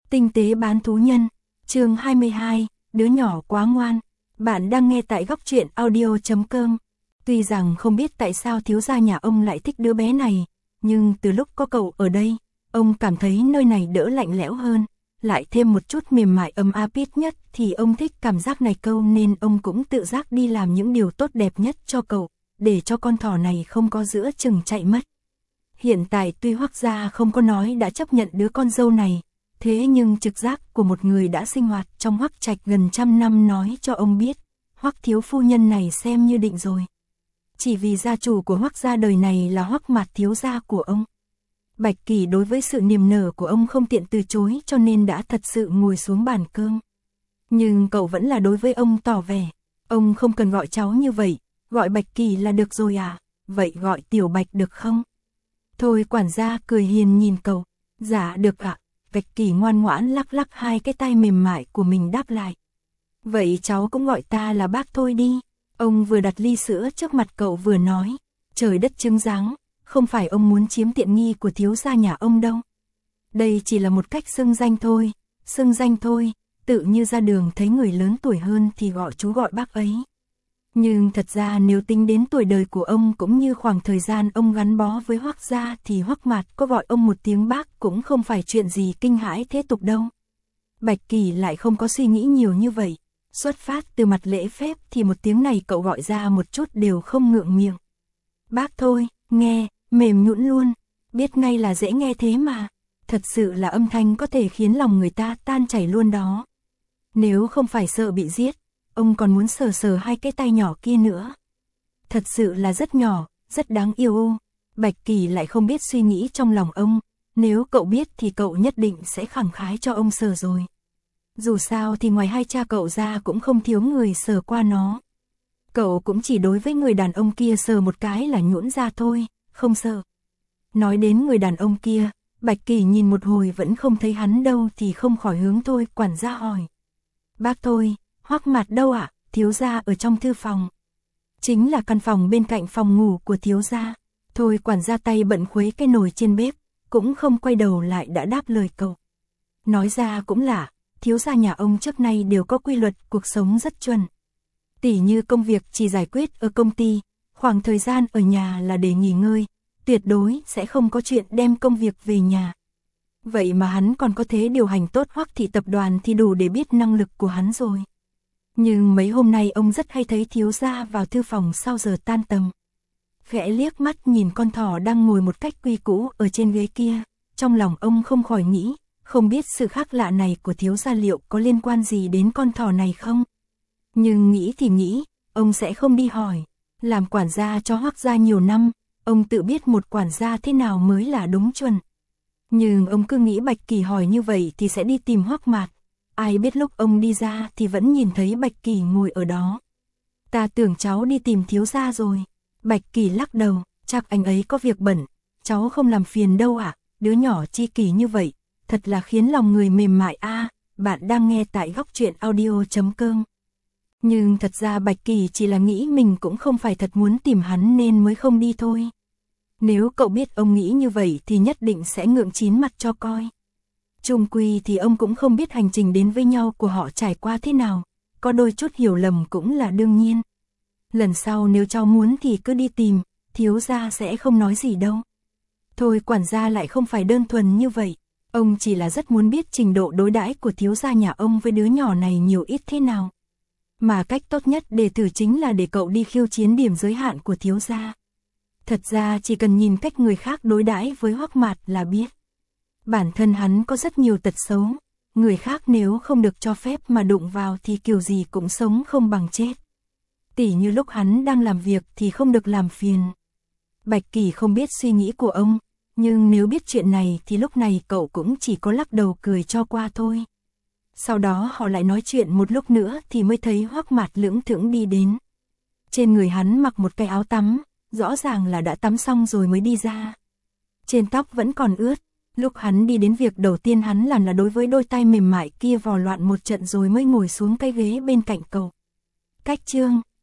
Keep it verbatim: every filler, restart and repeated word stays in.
Tinh tế bán thú nhân, chương hai mươi hai, đứa nhỏ quá ngoan. Bạn đang nghe tại góc truyện audio chấm com. Tuy rằng không biết tại sao thiếu gia nhà ông lại thích đứa bé này, nhưng từ lúc có cậu ở đây, ông cảm thấy nơi này đỡ lạnh lẽo hơn, lại thêm một chút mềm mại ấm áp ít nhất thì ông thích cảm giác này câu nên ông cũng tự giác đi làm những điều tốt đẹp nhất cho cậu, để cho con thỏ này không có giữa chừng chạy mất. Hiện tại tuy Hoắc gia không có nói đã chấp nhận đứa con dâu này, thế nhưng trực giác của một người đã sinh hoạt trong Hoắc trạch gần trăm năm nói cho ông biết, Hoắc thiếu phu nhân này xem như định rồi. Chỉ vì gia chủ của Hoắc gia đời này là Hoắc Mạt thiếu gia của ông. Bạch Kỳ đối với sự niềm nở của ông không tiện từ chối cho nên đã thật sự ngồi xuống bàn cơm. Nhưng cậu vẫn là đối với ông tỏ vẻ, ông không cần gọi cháu như vậy, gọi Bạch Kỳ là được rồi à, vậy gọi Tiểu Bạch được không? Thôi quản gia cười hiền nhìn cậu, dạ được ạ. Bạch Kỳ ngoan ngoãn lắc lắc hai cái tay mềm mại của mình đáp lại. Vậy cháu cũng gọi ta là bác thôi đi. Ông vừa đặt ly sữa trước mặt cậu vừa nói, trời đất chứng giáng, không phải ông muốn chiếm tiện nghi của thiếu gia nhà ông đâu. Đây chỉ là một cách xưng danh thôi, xưng danh thôi, tự như ra đường thấy người lớn tuổi hơn thì gọi chú gọi bác ấy. Nhưng thật ra nếu tính đến tuổi đời của ông cũng như khoảng thời gian ông gắn bó với Hoắc gia thì Hoắc Mạt có gọi ông một tiếng bác cũng không phải chuyện gì kinh hãi thế tục đâu. Bạch Kỳ lại không có suy nghĩ nhiều như vậy, xuất phát từ mặt lễ phép thì một tiếng này cậu gọi ra một chút đều không ngượng miệng. Bác thôi, nghe, mềm nhũn luôn, biết ngay là dễ nghe thế mà, thật sự là âm thanh có thể khiến lòng người ta tan chảy luôn đó. Nếu không phải sợ bị giết, ông còn muốn sờ sờ hai cái tay nhỏ kia nữa. Thật sự là rất nhỏ, rất đáng yêu ô. Bạch Kỳ lại không biết suy nghĩ trong lòng ông, nếu cậu biết thì cậu nhất định sẽ khẳng khái cho ông sờ rồi. Dù sao thì ngoài hai cha cậu ra cũng không thiếu người sờ qua nó. Cậu cũng chỉ đối với người đàn ông kia sờ một cái là nhũn ra thôi, không sờ. Nói đến người đàn ông kia, Bạch Kỳ nhìn một hồi vẫn không thấy hắn đâu thì không khỏi hướng Thôi quản gia hỏi. Bác Thôi, Hoắc Mạt đâu ạ? À? Thiếu gia ở trong thư phòng. Chính là căn phòng bên cạnh phòng ngủ của thiếu gia. Thôi quản gia tay bận khuấy cái nồi trên bếp, cũng không quay đầu lại đã đáp lời cậu. Nói ra cũng lạ, thiếu gia nhà ông trước nay đều có quy luật cuộc sống rất chuẩn. Tỉ như công việc chỉ giải quyết ở công ty, khoảng thời gian ở nhà là để nghỉ ngơi, tuyệt đối sẽ không có chuyện đem công việc về nhà. Vậy mà hắn còn có thể điều hành tốt Hoắc thị tập đoàn thì đủ để biết năng lực của hắn rồi. Nhưng mấy hôm nay ông rất hay thấy thiếu gia vào thư phòng sau giờ tan tầm. Khẽ liếc mắt nhìn con thỏ đang ngồi một cách quy củ ở trên ghế kia, trong lòng ông không khỏi nghĩ, không biết sự khác lạ này của thiếu gia liệu có liên quan gì đến con thỏ này không? Nhưng nghĩ thì nghĩ, ông sẽ không đi hỏi. Làm quản gia cho Hoắc gia nhiều năm, ông tự biết một quản gia thế nào mới là đúng chuẩn. Nhưng ông cứ nghĩ Bạch Kỳ hỏi như vậy thì sẽ đi tìm Hoắc Mạt. Ai biết lúc ông đi ra thì vẫn nhìn thấy Bạch Kỳ ngồi ở đó. Ta tưởng cháu đi tìm thiếu gia rồi. Bạch Kỳ lắc đầu, chắc anh ấy có việc bận, cháu không làm phiền đâu ạ. À? Đứa nhỏ chi kỷ như vậy, thật là khiến lòng người mềm mại a. À, bạn đang nghe tại góc truyện audio chấm com. Nhưng thật ra Bạch Kỳ chỉ là nghĩ mình cũng không phải thật muốn tìm hắn nên mới không đi thôi. Nếu cậu biết ông nghĩ như vậy thì nhất định sẽ ngượng chín mặt cho coi. Chung quy thì ông cũng không biết hành trình đến với nhau của họ trải qua thế nào, có đôi chút hiểu lầm cũng là đương nhiên. Lần sau nếu cháu muốn thì cứ đi tìm, thiếu gia sẽ không nói gì đâu. Thôi quản gia lại không phải đơn thuần như vậy, ông chỉ là rất muốn biết trình độ đối đãi của thiếu gia nhà ông với đứa nhỏ này nhiều ít thế nào. Mà cách tốt nhất để thử chính là để cậu đi khiêu chiến điểm giới hạn của thiếu gia. Thật ra chỉ cần nhìn cách người khác đối đãi với Hoắc Mạt là biết. Bản thân hắn có rất nhiều tật xấu, người khác nếu không được cho phép mà đụng vào thì kiểu gì cũng sống không bằng chết. Tỉ như lúc hắn đang làm việc thì không được làm phiền. Bạch Kỳ không biết suy nghĩ của ông, nhưng nếu biết chuyện này thì lúc này cậu cũng chỉ có lắc đầu cười cho qua thôi. Sau đó họ lại nói chuyện một lúc nữa thì mới thấy Hoắc Mạt lững thững đi đến. Trên người hắn mặc một cái áo tắm, rõ ràng là đã tắm xong rồi mới đi ra. Trên tóc vẫn còn ướt, lúc hắn đi đến việc đầu tiên hắn làm là đối với đôi tay mềm mại kia vò loạn một trận rồi mới ngồi xuống cái ghế bên cạnh cậu. Cách chương,